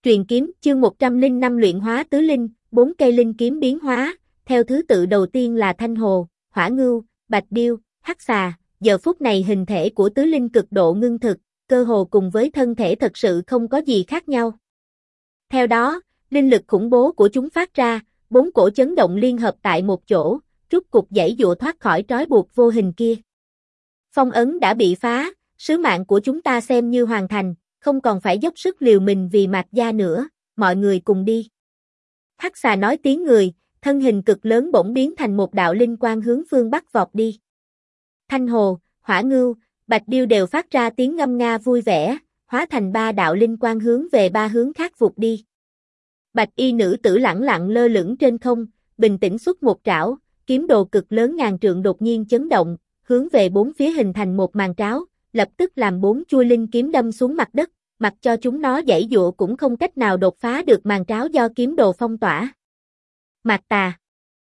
Truyền kiếm, chương 105 luyện hóa tứ linh, 4 cây linh kiếm biến hóa, theo thứ tự đầu tiên là thanh hồ, hỏa ngưu, bạch điêu, hắc xà, giờ phút này hình thể của tứ linh cực độ ngưng thực, cơ hồ cùng với thân thể thật sự không có gì khác nhau. Theo đó, linh lực khủng bố của chúng phát ra, 4 cổ chấn động liên hợp tại một chỗ, rút cục giãy giụa thoát khỏi trói buộc vô hình kia. Phong ấn đã bị phá, sứ mạng của chúng ta xem như hoàn thành, không còn phải dốc sức liều mình vì Mạc gia nữa, mọi người cùng đi. Hắc xà nói tiếng người, thân hình cực lớn bỗng biến thành một đạo linh quang hướng phương bắc vọt đi. Thanh hồ, hỏa ngưu, bạch điêu đều phát ra tiếng ngâm nga vui vẻ, hóa thành 3 đạo linh quang hướng về 3 hướng khác vụt đi. Bạch y nữ tử lẳng lặng lơ lửng trên không, bình tĩnh xuất một trảo, kiếm đồ cực lớn ngàn trượng đột nhiên chấn động, hướng về 4 phía hình thành một màn tráo, lập tức làm 4 chuôi linh kiếm đâm xuống mặt đất, mặc cho chúng nó giãy giụa cũng không cách nào đột phá được màn tráo do kiếm đồ phong tỏa. Mạc Tà,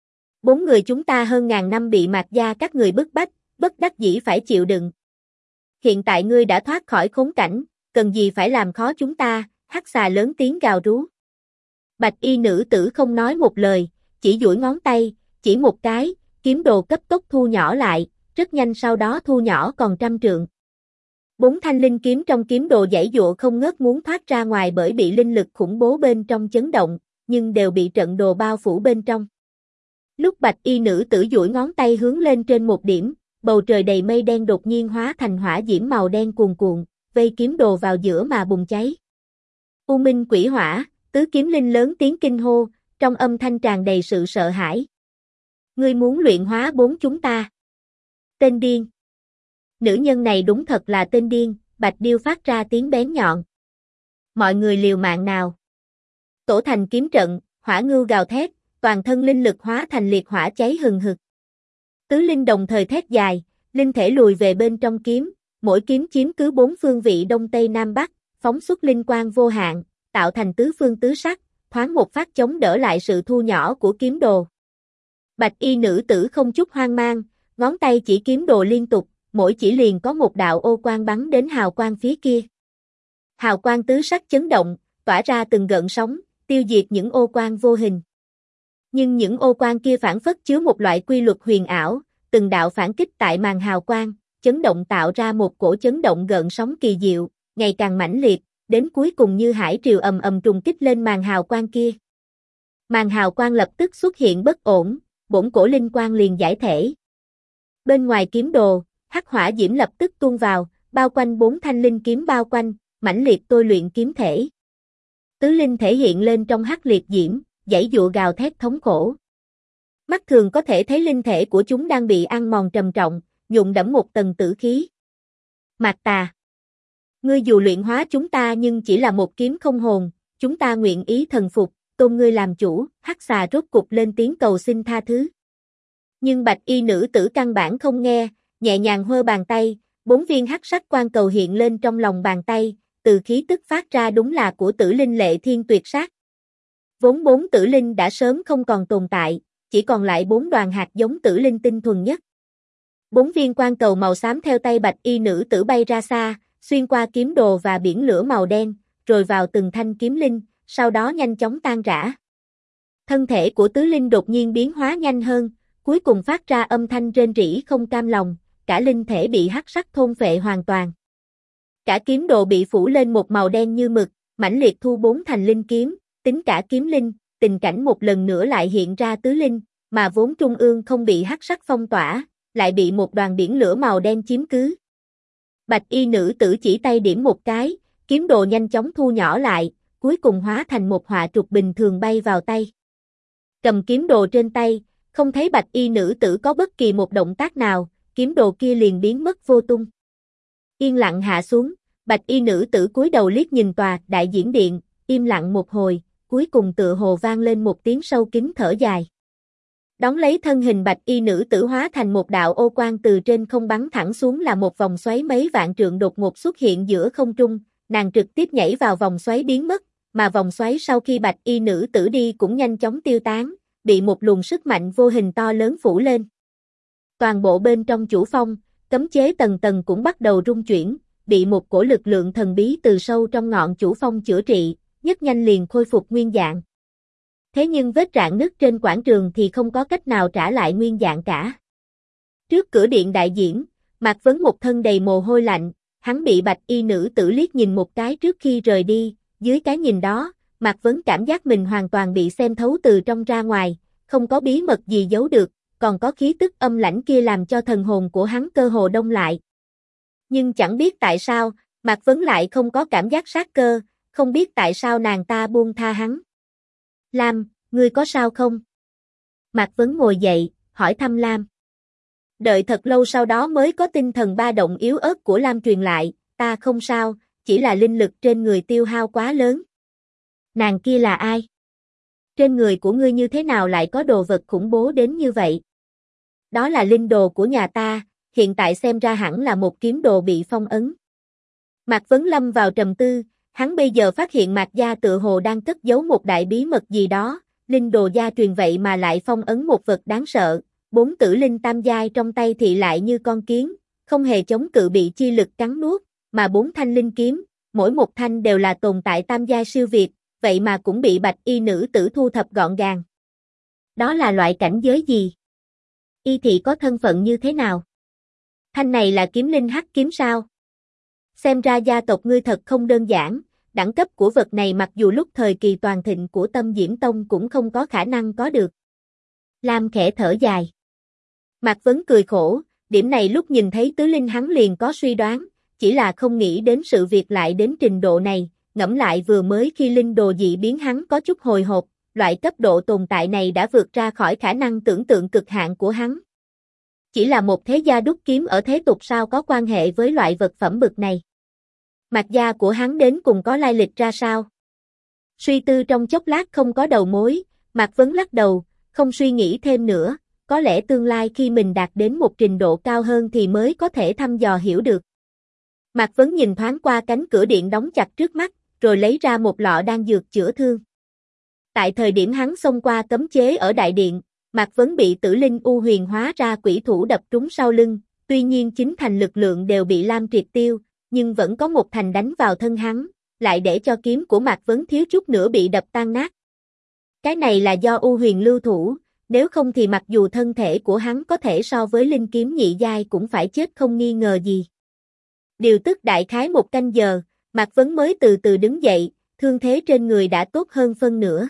4 người chúng ta hơn ngàn năm bị Mạc gia các người bức bách, bất đắc dĩ phải chịu đựng. Hiện tại ngươi đã thoát khỏi khốn cảnh, cần gì phải làm khó chúng ta, hắc xà lớn tiếng gào rú. Bạch y nữ tử không nói một lời, chỉ duỗi ngón tay, chỉ một cái, kiếm đồ cấp tốc thu nhỏ lại, rất nhanh sau đó thu nhỏ còn 100 trượng. 4 thanh linh kiếm trong kiếm đồ giãy giụa không ngớt muốn thoát ra ngoài bởi bị linh lực khủng bố bên trong chấn động, nhưng đều bị trận đồ bao phủ bên trong. Lúc bạch y nữ tử duỗi ngón tay hướng lên trên một điểm, bầu trời đầy mây đen đột nhiên hóa thành hỏa diễm màu đen cuồn cuộn, vây kiếm đồ vào giữa mà bùng cháy. U minh quỷ hỏa, tứ kiếm linh lớn tiếng kinh hô, trong âm thanh tràn đầy sự sợ hãi. Ngươi muốn luyện hóa 4 chúng ta. Tên điên. Nữ nhân này đúng thật là tên điên, bạch điêu phát ra tiếng bén nhọn. Mọi người liều mạng nào. Tổ thành kiếm trận, hỏa ngưu gào thét, toàn thân linh lực hóa thành liệt hỏa cháy hừng hực. Tứ linh đồng thời thét dài, linh thể lùi về bên trong kiếm, mỗi kiếm chiếm cứ 4 phương vị đông tây nam bắc, phóng xuất linh quang vô hạn, tạo thành tứ phương tứ sắc, thoáng một phát chống đỡ lại sự thu nhỏ của kiếm đồ. Bạch y nữ tử không chút hoang mang, ngón tay chỉ kiếm đồ liên tục, mỗi chỉ liền có một đạo ô quang bắn đến hào quang phía kia. Hào quang tứ sắc chấn động, tỏa ra từng gợn sóng, tiêu diệt những ô quang vô hình. Nhưng những ô quang kia phản phất chứa một loại quy luật huyền ảo, từng đạo phản kích tại màn hào quang, chấn động tạo ra một cổ chấn động gợn sóng kỳ diệu, ngày càng mãnh liệt, đến cuối cùng như hải triều ầm ầm trùng kích lên màn hào quang kia. Màn hào quang lập tức xuất hiện bất ổn, bổn cổ linh quang liền giải thể. Bên ngoài kiếm đồ, hắc hỏa diễm lập tức tuôn vào, bao quanh 4 thanh linh kiếm bao quanh, mãnh liệt tôi luyện kiếm thể. Tứ linh thể hiện lên trong hắc liệt diễm, giãy giụa gào thét thống khổ. Mắt thường có thể thấy linh thể của chúng đang bị ăn mòn trầm trọng, nhuộm đẫm một tầng tử khí. Mạc Tà, ngươi dù luyện hóa chúng ta nhưng chỉ là một kiếm không hồn, chúng ta nguyện ý thần phục, tôn ngươi làm chủ, hắc xà rốt cục lên tiếng cầu xin tha thứ. Nhưng bạch y nữ tử căn bản không nghe, nhẹ nhàng hơ bàn tay, 4 viên hắc sắc quan cầu hiện lên trong lòng bàn tay, từ khí tức phát ra đúng là của tử linh lệ thiên tuyệt sát. Vốn 4 tử linh đã sớm không còn tồn tại, chỉ còn lại 4 đoàn hạt giống tử linh tinh thuần nhất. 4 viên quan cầu màu xám theo tay bạch y nữ tử bay ra xa, xuyên qua kiếm đồ và biển lửa màu đen, rồi vào từng thanh kiếm linh, sau đó nhanh chóng tan rã. Thân thể của tứ linh đột nhiên biến hóa nhanh hơn, cuối cùng phát ra âm thanh rên rỉ không cam lòng, cả linh thể bị hắc sắc thôn phệ hoàn toàn. Cả kiếm đồ bị phủ lên một màu đen như mực, mãnh liệt thu 4 thành linh kiếm, tính cả kiếm linh, tình cảnh một lần nữa lại hiện ra tứ linh, mà vốn trung ương không bị hắc sắc phong tỏa, lại bị một đoàn biển lửa màu đen chiếm cứ. Bạch y nữ tử chỉ tay điểm một cái, kiếm đồ nhanh chóng thu nhỏ lại, cuối cùng hóa thành một họa trục bình thường bay vào tay. Cầm kiếm đồ trên tay, không thấy bạch y nữ tử có bất kỳ một động tác nào, kiếm đồ kia liền biến mất vô tung. Yên lặng hạ xuống, bạch y nữ tử cúi đầu liếc nhìn tòa đại diễn điện, im lặng một hồi, cuối cùng tựa hồ vang lên một tiếng sâu kín thở dài. Đón lấy thân hình bạch y nữ tử hóa thành một đạo ô quang từ trên không bắn thẳng xuống là một vòng xoáy mấy vạn trượng đột ngột xuất hiện giữa không trung, nàng trực tiếp nhảy vào vòng xoáy biến mất, mà vòng xoáy sau khi bạch y nữ tử đi cũng nhanh chóng tiêu tán, bị một luồng sức mạnh vô hình to lớn phủ lên. Toàn bộ bên trong chủ phong, cấm chế tầng tầng cũng bắt đầu rung chuyển, bị một cổ lực lượng thần bí từ sâu trong ngọn chủ phong chữa trị, rất nhanh liền khôi phục nguyên dạng. Thế nhưng vết rạn nứt trên quảng trường thì không có cách nào trả lại nguyên dạng cả. Trước cửa điện đại diễn, Mạc Vấn một thân đầy mồ hôi lạnh, hắn bị bạch y nữ tử liếc nhìn một cái trước khi rời đi, dưới cái nhìn đó, Mạc Vấn cảm giác mình hoàn toàn bị xem thấu từ trong ra ngoài, không có bí mật gì giấu được, còn có khí tức âm lãnh kia làm cho thần hồn của hắn cơ hồ đông lại. Nhưng chẳng biết tại sao, Mạc Vấn lại không có cảm giác sát cơ, không biết tại sao nàng ta buông tha hắn. Lam, ngươi có sao không? Mạc Vấn ngồi dậy, hỏi thăm Lam. Đợi thật lâu sau đó mới có tinh thần ba động yếu ớt của Lam truyền lại, ta không sao, chỉ là linh lực trên người tiêu hao quá lớn. Nàng kia là ai? Trên người của ngươi như thế nào lại có đồ vật khủng bố đến như vậy? Đó là linh đồ của nhà ta, hiện tại xem ra hẳn là một kiếm đồ bị phong ấn. Mạc Vấn lâm vào trầm tư, hắn bây giờ phát hiện Mạc gia tựa hồ đang cất giấu một đại bí mật gì đó, linh đồ gia truyền vậy mà lại phong ấn một vật đáng sợ, 4 tử linh tam giai trong tay thì lại như con kiến, không hề chống cự bị chi lực cắn nuốt, mà 4 thanh linh kiếm, mỗi một thanh đều là tồn tại tam giai siêu việt, vậy mà cũng bị bạch y nữ tử thu thập gọn gàng. Đó là loại cảnh giới gì? Y thị có thân phận như thế nào? Thanh này là kiếm linh hắc kiếm sao? Xem ra gia tộc ngươi thật không đơn giản, đẳng cấp của vật này mặc dù lúc thời kỳ toàn thịnh của Tâm Diễm Tông cũng không có khả năng có được. Lam khẽ thở dài. Mạc Vấn cười khổ, điểm này lúc nhìn thấy tứ linh hắn liền có suy đoán, chỉ là không nghĩ đến sự việc lại đến trình độ này, ngẫm lại vừa mới khi linh đồ dị biến hắn có chút hồi hộp, loại cấp độ tồn tại này đã vượt ra khỏi khả năng tưởng tượng cực hạn của hắn. Chỉ là một thế gia đúc kiếm ở thế tục sao có quan hệ với loại vật phẩm bực này. Mạc gia của hắn đến cùng có lai lịch ra sao? Suy tư trong chốc lát không có đầu mối, Mạc Vấn lắc đầu, không suy nghĩ thêm nữa, có lẽ tương lai khi mình đạt đến một trình độ cao hơn thì mới có thể thăm dò hiểu được. Mạc Vấn nhìn thoáng qua cánh cửa điện đóng chặt trước mắt, rồi lấy ra một lọ đan dược chữa thương. Tại thời điểm hắn xông qua cấm chế ở đại điện, Mạc Vấn bị tử linh u huyền hóa ra quỷ thủ đập trúng sau lưng, tuy nhiên chính thành lực lượng đều bị Lam triệt tiêu, nhưng vẫn có một thành đánh vào thân hắn, lại để cho kiếm của Mạc Vấn thiếu chút nữa bị đập tan nát. Cái này là do u huyền lưu thủ, nếu không thì mặc dù thân thể của hắn có thể so với linh kiếm nhị giai cũng phải chết không nghi ngờ gì. Điều tức đại khái một canh giờ, Mạc Vấn mới từ từ đứng dậy, thương thế trên người đã tốt hơn phân nửa.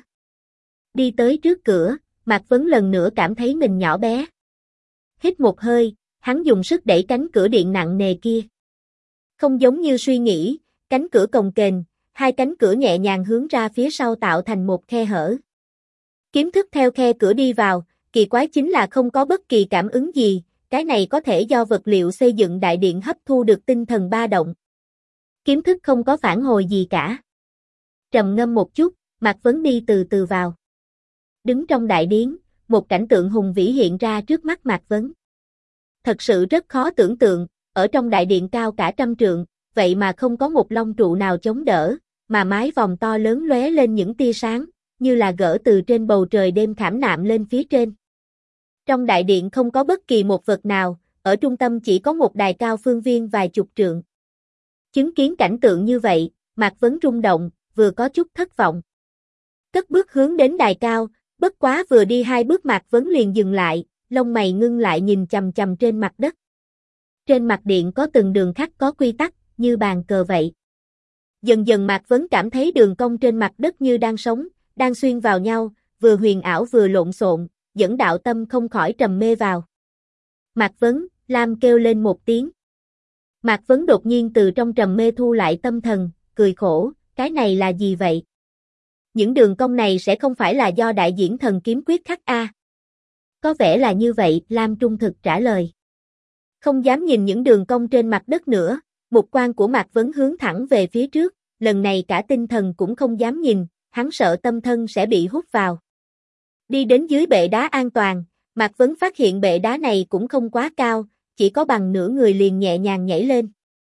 Đi tới trước cửa, Mạc Vấn lần nữa cảm thấy mình nhỏ bé. Hít một hơi, hắn dùng sức đẩy cánh cửa điện nặng nề kia. Không giống như suy nghĩ, cánh cửa cồng kềnh, hai cánh cửa nhẹ nhàng hướng ra phía sau tạo thành một khe hở. Kiếm thức theo khe cửa đi vào, kỳ quái chính là không có bất kỳ cảm ứng gì, cái này có thể do vật liệu xây dựng đại điện hấp thu được tinh thần ba động. Kiếm thức không có phản hồi gì cả. Trầm ngâm một chút, Mạc Vấn đi từ từ vào. Đứng trong đại điếm, một cảnh tượng hùng vĩ hiện ra trước mắt Mạc Vấn. Thật sự rất khó tưởng tượng, ở trong đại điện cao cả 100 trượng, vậy mà không có một long trụ nào chống đỡ, mà mái vòm to lớn lóe lên những tia sáng, như là gỡ từ trên bầu trời đêm khảm nạm lên phía trên. Trong đại điện không có bất kỳ một vật nào, ở trung tâm chỉ có một đài cao phương viên vài chục trượng. Chứng kiến cảnh tượng như vậy, Mạc Vấn rung động, vừa có chút thất vọng. Cất bước hướng đến đài cao, bất quá vừa đi 2 bước Mạc Vấn liền dừng lại, lông mày ngưng lại nhìn chằm chằm trên mặt đất. Trên mặt điện có từng đường khắc có quy tắc, như bàn cờ vậy. Dần dần Mạc Vấn cảm thấy đường cong trên mặt đất như đang sống, đang xuyên vào nhau, vừa huyền ảo vừa lộn xộn, dẫn đạo tâm không khỏi trầm mê vào. Mạc Vấn, Lam kêu lên một tiếng. Mạc Vấn đột nhiên từ trong trầm mê thu lại tâm thần, cười khổ, cái này là gì vậy? Những đường cong này sẽ không phải là do đại diễn thần kiếm quyết khắc a? Có vẻ là như vậy, Lam trung thực trả lời. Không dám nhìn những đường cong trên mặt đất nữa, mục quang của Mạc Vấn hướng thẳng về phía trước, lần này cả tinh thần cũng không dám nhìn, hắn sợ tâm thân sẽ bị hút vào. Đi đến dưới bệ đá an toàn, Mạc Vấn phát hiện bệ đá này cũng không quá cao, chỉ có bằng nửa người liền nhẹ nhàng nhảy lên.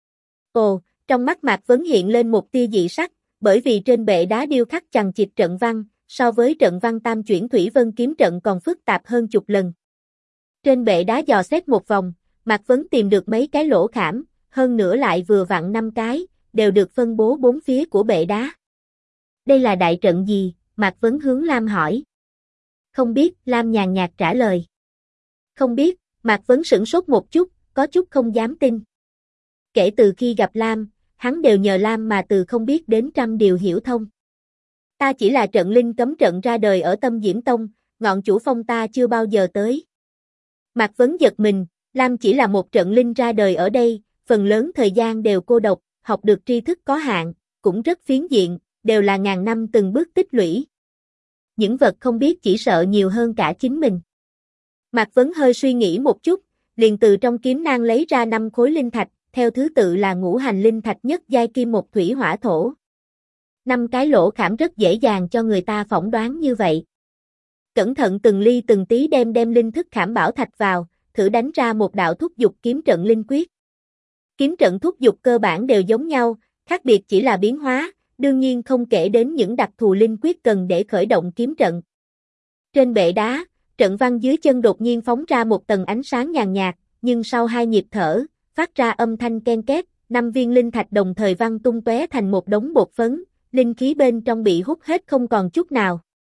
Ồ, trong mắt Mạc Vấn hiện lên một tia dị sắc, bởi vì trên bệ đá điêu khắc chằng chịt trận văn, so với trận văn tam chuyển thủy vân kiếm trận còn phức tạp hơn chục lần. Trên bệ đá dò xét một vòng, Mạc Vấn tìm được mấy cái lỗ khảm, hơn nữa lại vừa vặn 5 cái, đều được phân bố 4 phía của bệ đá. Đây là đại trận gì? Mạc Vấn hướng Lam hỏi. Không biết, Lam nhàn nhạt trả lời. Không biết, Mạc Vấn sửng sốt một chút, có chút không dám tin. Kể từ khi gặp Lam, hắn đều nhờ Lam mà từ không biết đến trăm điều hiểu thông. Ta chỉ là trận linh cấm trận ra đời ở Tâm Diễm Tông, ngọn chủ phong ta chưa bao giờ tới. Mạc Vấn giật mình, Lam chỉ là một trận linh ra đời ở đây, phần lớn thời gian đều cô độc, học được tri thức có hạn, cũng rất phiến diện, đều là ngàn năm từng bước tích lũy. Những vật không biết chỉ sợ nhiều hơn cả chính mình. Mạc Vấn hơi suy nghĩ một chút, liền từ trong kiếm nang lấy ra 5 khối linh thạch, theo thứ tự là ngũ hành linh thạch nhất giai kim một thủy hỏa thổ. 5 cái lỗ khảm rất dễ dàng cho người ta phỏng đoán như vậy. Cẩn thận từng ly từng tí đem linh thức khảm bảo thạch vào, thử đánh ra một đạo thúc dục kiếm trận linh quyết. Kiếm trận thúc dục cơ bản đều giống nhau, khác biệt chỉ là biến hóa, đương nhiên không kể đến những đặc thù linh quyết cần để khởi động kiếm trận. Trên bệ đá, trận văn dưới chân đột nhiên phóng ra một tầng ánh sáng nhàn nhạt, nhưng sau 2 nhịp thở, phát ra âm thanh ken két, 5 viên linh thạch đồng thời văng tung tóe thành một đống bột phấn, linh khí bên trong bị hút hết không còn chút nào.